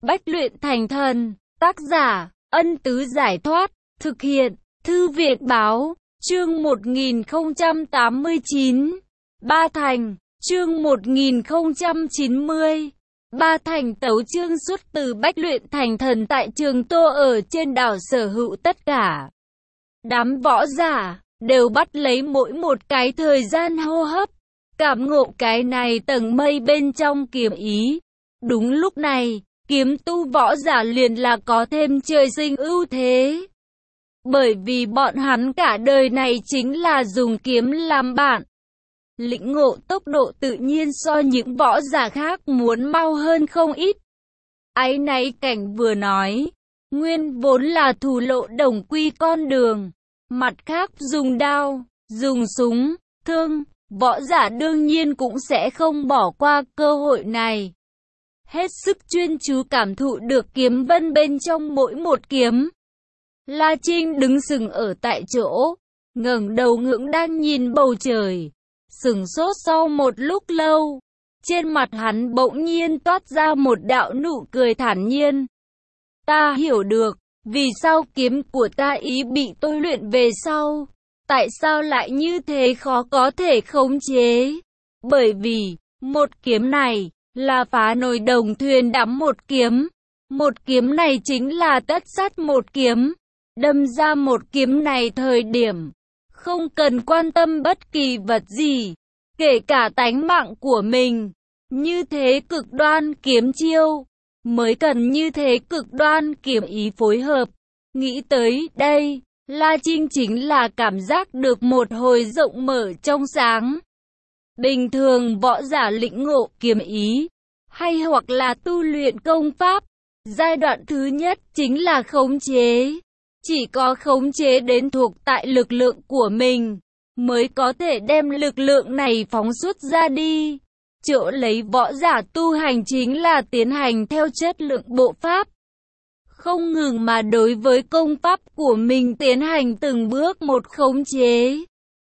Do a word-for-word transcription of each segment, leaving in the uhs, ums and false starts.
Bách luyện thành thần, tác giả, Ân Tứ Giải Thoát, thực hiện, Thư viện Báo, chương một nghìn không trăm tám mươi chín, Ba Thành, chương một nghìn không trăm chín mươi. Ba Thành tấu chương xuất từ Bách luyện thành thần tại Trường Tô ở trên đảo sở hữu tất cả. Đám võ giả đều bắt lấy mỗi một cái thời gian hô hấp, cảm ngộ cái này tầng mây bên trong kiếm ý. Đúng lúc này, kiếm tu võ giả liền là có thêm trời sinh ưu thế. Bởi vì bọn hắn cả đời này chính là dùng kiếm làm bạn. Lĩnh ngộ tốc độ tự nhiên so những võ giả khác muốn mau hơn không ít. Áy náy Cảnh vừa nói, nguyên vốn là thù lộ đồng quy con đường. Mặt khác dùng đao, dùng súng, thương, võ giả đương nhiên cũng sẽ không bỏ qua cơ hội này. Hết sức chuyên chú cảm thụ được kiếm vân bên trong mỗi một kiếm. La Trinh đứng sừng ở tại chỗ, ngẩng đầu ngưỡng đang nhìn bầu trời. Sừng sốt sau một lúc lâu, trên mặt hắn bỗng nhiên toát ra một đạo nụ cười thản nhiên. Ta hiểu được, vì sao kiếm của ta ý bị tôi luyện về sau, tại sao lại như thế khó có thể khống chế. Bởi vì, một kiếm này, là phá nồi đồng thuyền đắm một kiếm. Một kiếm này chính là tất sát một kiếm. Đâm ra một kiếm này thời điểm, không cần quan tâm bất kỳ vật gì, kể cả tánh mạng của mình. Như thế cực đoan kiếm chiêu, mới cần như thế cực đoan kiếm ý phối hợp. Nghĩ tới đây, La Trinh chính là cảm giác được một hồi rộng mở trong sáng. Bình thường võ giả lĩnh ngộ kiếm ý, hay hoặc là tu luyện công pháp, giai đoạn thứ nhất chính là khống chế. Chỉ có khống chế đến thuộc tại lực lượng của mình, mới có thể đem lực lượng này phóng xuất ra đi. Chỗ lấy võ giả tu hành chính là tiến hành theo chất lượng bộ pháp. Không ngừng mà đối với công pháp của mình tiến hành từng bước một khống chế.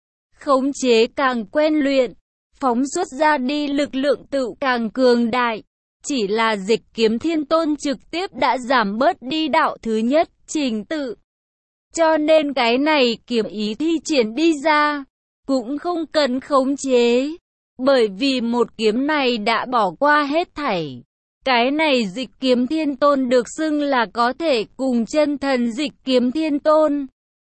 Khống chế càng quen luyện, phóng xuất ra đi lực lượng tự càng cường đại. Chỉ là Dịch Kiếm Thiên Tôn trực tiếp đã giảm bớt đi đạo thứ nhất, trình tự. Cho nên cái này kiếm ý thi triển đi ra, cũng không cần khống chế. Bởi vì một kiếm này đã bỏ qua hết thảy. Cái này Dịch Kiếm Thiên Tôn được xưng là có thể cùng chân thần Dịch Kiếm Thiên Tôn.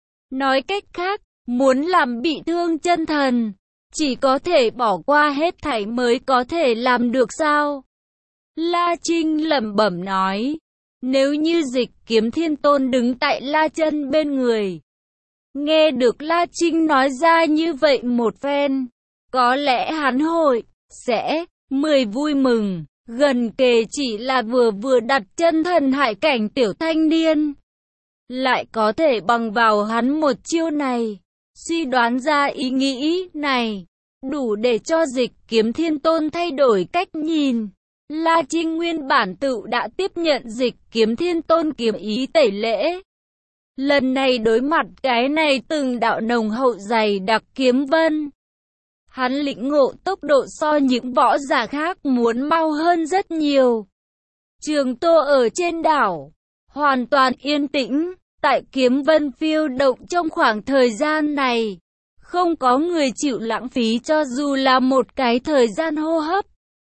Nói cách khác, muốn làm bị thương chân thần, chỉ có thể bỏ qua hết thảy mới có thể làm được sao? La Trinh lẩm bẩm nói. Nếu như Dịch Kiếm Thiên Tôn đứng tại La Chân bên người, nghe được La Trinh nói ra như vậy một phen, có lẽ hắn hội, sẽ, mười vui mừng, gần kề chỉ là vừa vừa đặt chân thần hải cảnh tiểu thanh niên. Lại có thể bằng vào hắn một chiêu này, suy đoán ra ý nghĩ này, đủ để cho Dịch Kiếm Thiên Tôn thay đổi cách nhìn. La Trinh nguyên bản tự đã tiếp nhận Dịch Kiếm Thiên Tôn kiếm ý tẩy lễ. Lần này đối mặt cái này từng đạo nồng hậu dày đặc kiếm vân. Hắn lĩnh ngộ tốc độ so những võ giả khác muốn mau hơn rất nhiều. Trường Tô ở trên đảo, hoàn toàn yên tĩnh, tại kiếm vân phiêu động trong khoảng thời gian này. Không có người chịu lãng phí cho dù là một cái thời gian hô hấp.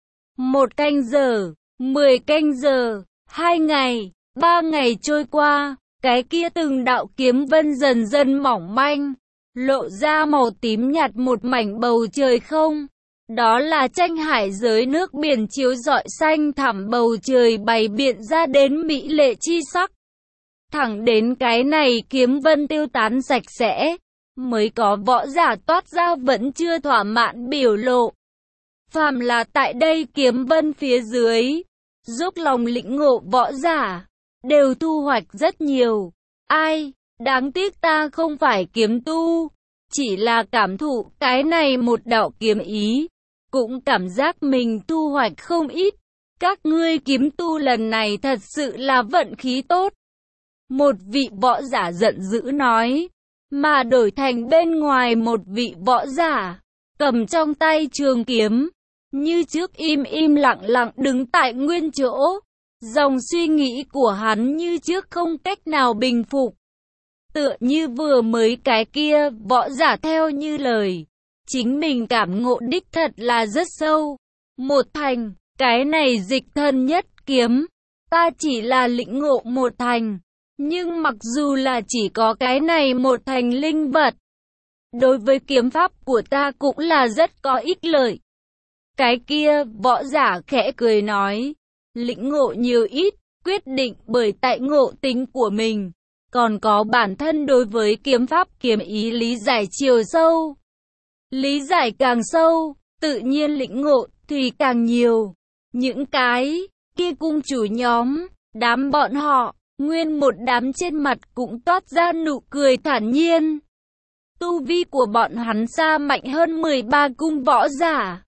Một canh giờ, mười canh giờ, hai ngày, ba ngày trôi qua, cái kia từng đạo kiếm vân dần dần mỏng manh, lộ ra màu tím nhạt một mảnh bầu trời không. Đó là tranh hải giới nước biển chiếu rọi xanh thẳm bầu trời bày biện ra đến mỹ lệ chi sắc. Thẳng đến cái này kiếm vân tiêu tán sạch sẽ, mới có võ giả toát ra vẫn chưa thỏa mãn biểu lộ. Phàm là tại đây kiếm vân phía dưới, dốc lòng lĩnh ngộ võ giả, đều thu hoạch rất nhiều. Ai, đáng tiếc ta không phải kiếm tu, chỉ là cảm thụ cái này một đạo kiếm ý, cũng cảm giác mình thu hoạch không ít. Các ngươi kiếm tu lần này thật sự là vận khí tốt. Một vị võ giả giận dữ nói, mà đổi thành bên ngoài một vị võ giả, cầm trong tay trường kiếm. Như trước im im lặng lặng đứng tại nguyên chỗ, Dòng suy nghĩ của hắn như trước không cách nào bình phục. Tựa như vừa mới cái kia, võ giả theo như lời. Chính mình cảm ngộ đích thật là rất sâu. Một thành, cái này dịch thân nhất kiếm. Ta chỉ là lĩnh ngộ một thành. Nhưng mặc dù là chỉ có cái này một thành linh vật, đối với kiếm pháp của ta cũng là rất có ích lợi. Cái kia, võ giả khẽ cười nói. Lĩnh ngộ nhiều ít, quyết định bởi tại ngộ tính của mình. Còn có bản thân đối với kiếm pháp kiếm ý lý giải chiều sâu. Lý giải càng sâu, tự nhiên lĩnh ngộ thì càng nhiều. Những cái kia cung chủ nhóm, đám bọn họ, nguyên một đám trên mặt cũng toát ra nụ cười thản nhiên. Tu vi của bọn hắn xa mạnh hơn mười ba cung võ giả.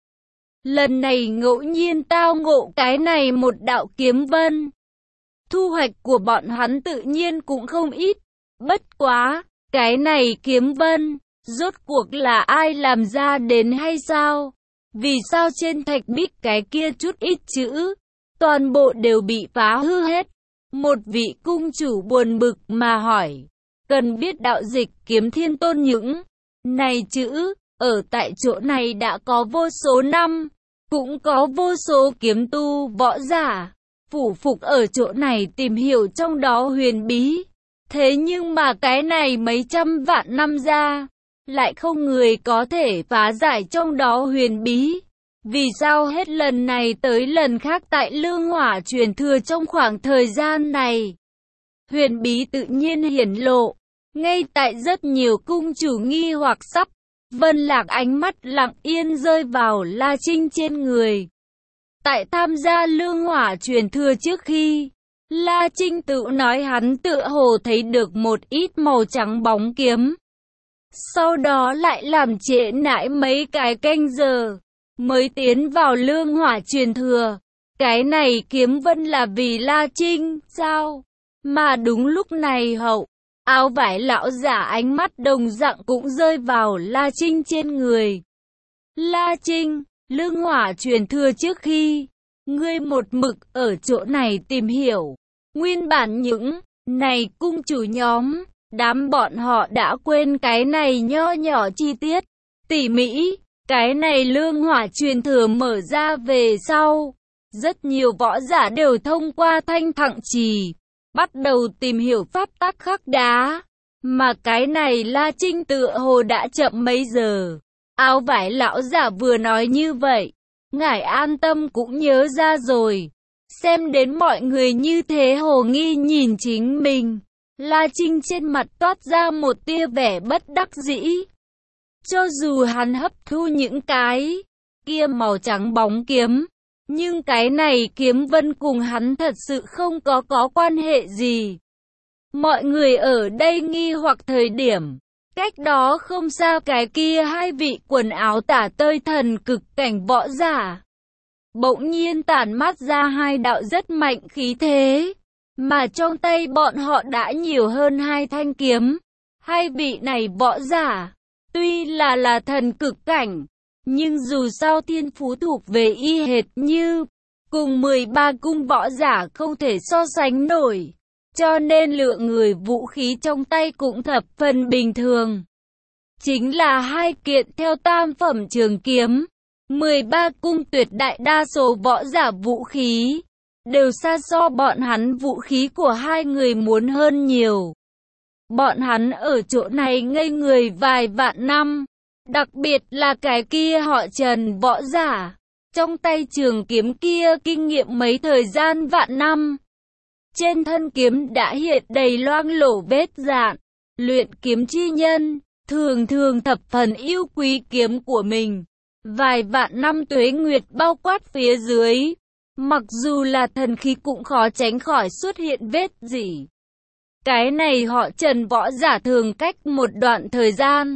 Lần này ngẫu nhiên tao ngộ cái này một đạo kiếm vân. Thu hoạch của bọn hắn tự nhiên cũng không ít. Bất quá, cái này kiếm vân, rốt cuộc là ai làm ra đến hay sao? Vì sao trên thạch bích cái kia chút ít chữ, toàn bộ đều bị phá hư hết? Một vị cung chủ buồn bực mà hỏi. Cần biết đạo dịch kiếm thiên tôn những này chữ, ở tại chỗ này đã có vô số năm, cũng có vô số kiếm tu võ giả phủ phục ở chỗ này tìm hiểu trong đó huyền bí. Thế nhưng mà cái này mấy trăm vạn năm ra, lại không người có thể phá giải trong đó huyền bí. Vì sao hết lần này tới lần khác tại Lương Hỏa truyền thừa trong khoảng thời gian này, huyền bí tự nhiên hiển lộ. Ngay tại rất nhiều cung chủ nghi hoặc sắp, Vân Lạc ánh mắt lặng yên rơi vào La Trinh trên người. Tại tham gia Lương Hỏa truyền thừa trước khi, La Trinh tự nói hắn tự hồ thấy được một ít màu trắng bóng kiếm. Sau đó lại làm trễ nải mấy cái canh giờ, mới tiến vào Lương Hỏa truyền thừa. Cái này kiếm vân là vì La Trinh, sao? Mà đúng lúc này hậu, áo vải lão giả ánh mắt đồng dạng cũng rơi vào La Trinh trên người. La Trinh, Lương Hỏa truyền thừa trước khi, ngươi một mực ở chỗ này tìm hiểu. Nguyên bản những này cung chủ nhóm, đám bọn họ đã quên cái này nho nhỏ chi tiết, tỉ mỉ. Cái này Lương Hỏa truyền thừa mở ra về sau, rất nhiều võ giả đều thông qua thanh thặng trì, bắt đầu tìm hiểu pháp tắc khắc đá. Mà cái này La Trinh tựa hồ đã chậm mấy giờ. Áo vải lão giả vừa nói như vậy, ngài an tâm cũng nhớ ra rồi. Xem đến mọi người như thế hồ nghi nhìn chính mình, La Trinh trên mặt toát ra một tia vẻ bất đắc dĩ. Cho dù hắn hấp thu những cái kia màu trắng bóng kiếm, nhưng cái này kiếm vân cùng hắn thật sự không có có quan hệ gì. Mọi người ở đây nghi hoặc thời điểm, cách đó không xa cái kia hai vị quần áo tả tơi thần cực cảnh võ giả bỗng nhiên tản mát ra hai đạo rất mạnh khí thế, mà trong tay bọn họ đã nhiều hơn hai thanh kiếm. Hai vị này võ giả, tuy là là thần cực cảnh, nhưng dù sao thiên phú thuộc về y hệt như, cùng mười ba cung võ giả không thể so sánh nổi, cho nên lượng người vũ khí trong tay cũng thập phần bình thường. Chính là hai kiện theo tam phẩm trường kiếm. mười ba cung tuyệt đại đa số võ giả vũ khí, đều xa so bọn hắn vũ khí của hai người muốn hơn nhiều. Bọn hắn ở chỗ này ngây người vài vạn năm, đặc biệt là cái kia họ Trần võ giả, trong tay trường kiếm kia kinh nghiệm mấy thời gian vạn năm. Trên thân kiếm đã hiện đầy loang lổ vết dạn, luyện kiếm chi nhân, thường thường thập phần yêu quý kiếm của mình. Vài vạn năm tuế nguyệt bao quát phía dưới, mặc dù là thần khí cũng khó tránh khỏi xuất hiện vết rỉ. Cái này họ Trần võ giả thường cách một đoạn thời gian,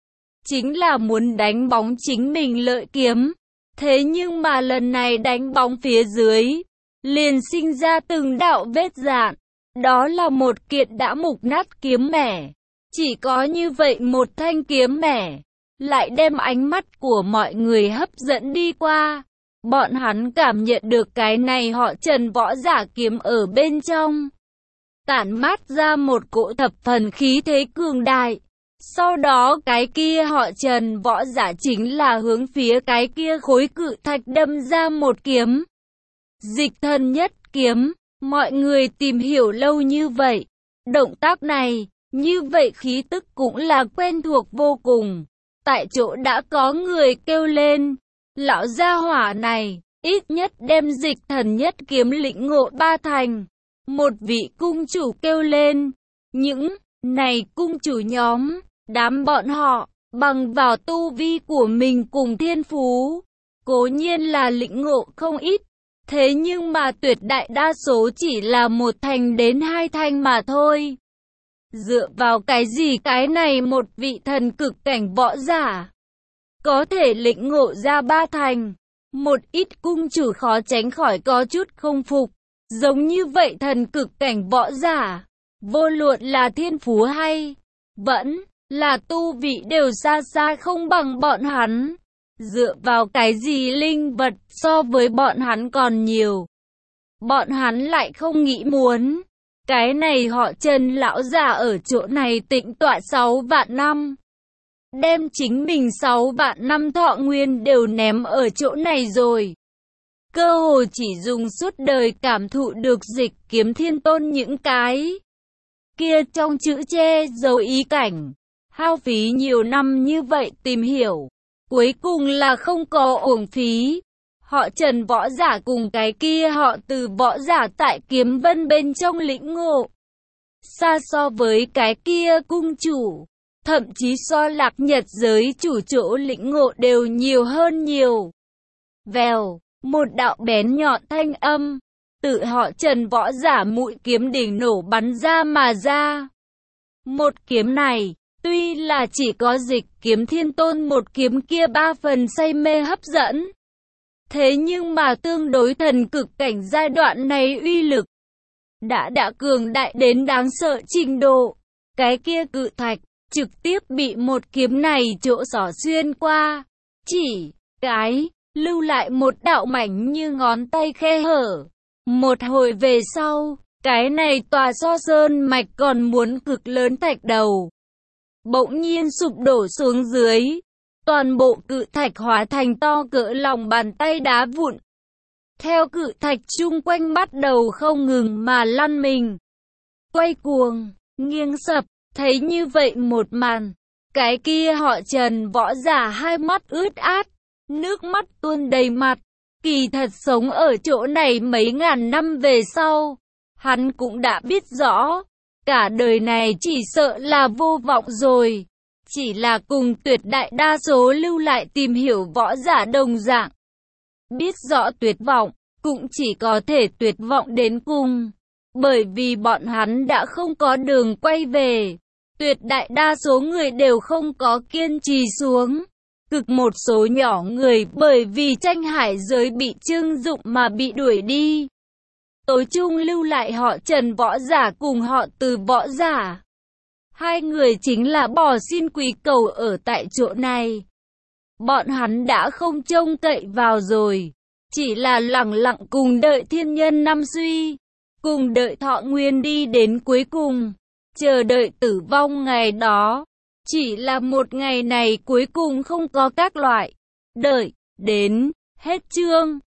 chính là muốn đánh bóng chính mình lợi kiếm. Thế nhưng mà lần này đánh bóng phía dưới, liền sinh ra từng đạo vết dạn. Đó là một kiện đã mục nát kiếm mẻ. Chỉ có như vậy một thanh kiếm mẻ, lại đem ánh mắt của mọi người hấp dẫn đi qua. Bọn hắn cảm nhận được cái này họ Trần võ giả kiếm ở bên trong, tản mát ra một cỗ thập phần khí thế cường đại. Sau đó cái kia họ Trần võ giả chính là hướng phía cái kia khối cự thạch đâm ra một kiếm. Dịch thần nhất kiếm, mọi người tìm hiểu lâu như vậy. Động tác này, như vậy khí tức cũng là quen thuộc vô cùng. Tại chỗ đã có người kêu lên, lão gia hỏa này, ít nhất đem dịch thần nhất kiếm lĩnh ngộ ba thành. Một vị cung chủ kêu lên, những này cung chủ nhóm, đám bọn họ, bằng vào tu vi của mình cùng thiên phú, cố nhiên là lĩnh ngộ không ít, thế nhưng mà tuyệt đại đa số chỉ là một thành đến hai thành mà thôi. Dựa vào cái gì cái này một vị thần cực cảnh võ giả có thể lĩnh ngộ ra ba thành? Một ít cung chủ khó tránh khỏi có chút không phục. Giống như vậy thần cực cảnh võ giả, vô luận là thiên phú hay vẫn là tu vị đều xa xa không bằng bọn hắn. Dựa vào cái gì linh vật so với bọn hắn còn nhiều? Bọn hắn lại không nghĩ muốn. Cái này họ Trần lão già ở chỗ này tĩnh tọa sáu vạn năm. Đem chính mình sáu vạn năm thọ nguyên đều ném ở chỗ này rồi. Cơ hồ chỉ dùng suốt đời cảm thụ được dịch kiếm thiên tôn những cái kia trong chữ che giấu ý cảnh. Hao phí nhiều năm như vậy tìm hiểu, cuối cùng là không có uổng phí. Họ Trần võ giả cùng cái kia họ Từ võ giả tại kiếm vân bên trong lĩnh ngộ, xa so với cái kia cung chủ, thậm chí so Lạc Nhật giới chủ chỗ lĩnh ngộ đều nhiều hơn nhiều. Vèo, một đạo bén nhọn thanh âm, tự họ Trần võ giả mũi kiếm đỉnh nổ bắn ra mà ra. Một kiếm này, tuy là chỉ có dịch kiếm thiên tôn một kiếm kia ba phần say mê hấp dẫn, thế nhưng mà tương đối thần cực cảnh giai đoạn này uy lực đã đã cường đại đến đáng sợ trình độ. Cái kia cự thạch trực tiếp bị một kiếm này chỗ xỏ xuyên qua, chỉ cái lưu lại một đạo mảnh như ngón tay khe hở. Một hồi về sau, cái này tòa so sơn mạch còn muốn cực lớn thạch đầu bỗng nhiên sụp đổ xuống dưới. Toàn bộ cự thạch hóa thành to cỡ lòng bàn tay đá vụn. Theo cự thạch chung quanh bắt đầu không ngừng mà lăn mình, quay cuồng, nghiêng sập. Thấy như vậy một màn, cái kia họ Trần võ giả hai mắt ướt át, nước mắt tuôn đầy mặt. Kỳ thật sống ở chỗ này mấy ngàn năm về sau, hắn cũng đã biết rõ, cả đời này chỉ sợ là vô vọng rồi. Chỉ là cùng tuyệt đại đa số lưu lại tìm hiểu võ giả đồng dạng. Biết rõ tuyệt vọng, cũng chỉ có thể tuyệt vọng đến cùng. Bởi vì bọn hắn đã không có đường quay về. Tuyệt đại đa số người đều không có kiên trì xuống. Cực một số nhỏ người bởi vì tranh hải giới bị trưng dụng mà bị đuổi đi. Tối chung lưu lại họ Trần võ giả cùng họ Từ võ giả. Hai người chính là bò xin quỳ cầu ở tại chỗ này. Bọn hắn đã không trông cậy vào rồi. Chỉ là lặng lặng cùng đợi thiên nhân năm suy. Cùng đợi thọ nguyên đi đến cuối cùng. Chờ đợi tử vong ngày đó. Chỉ là một ngày này cuối cùng không có các loại. Đợi, đến, hết chương.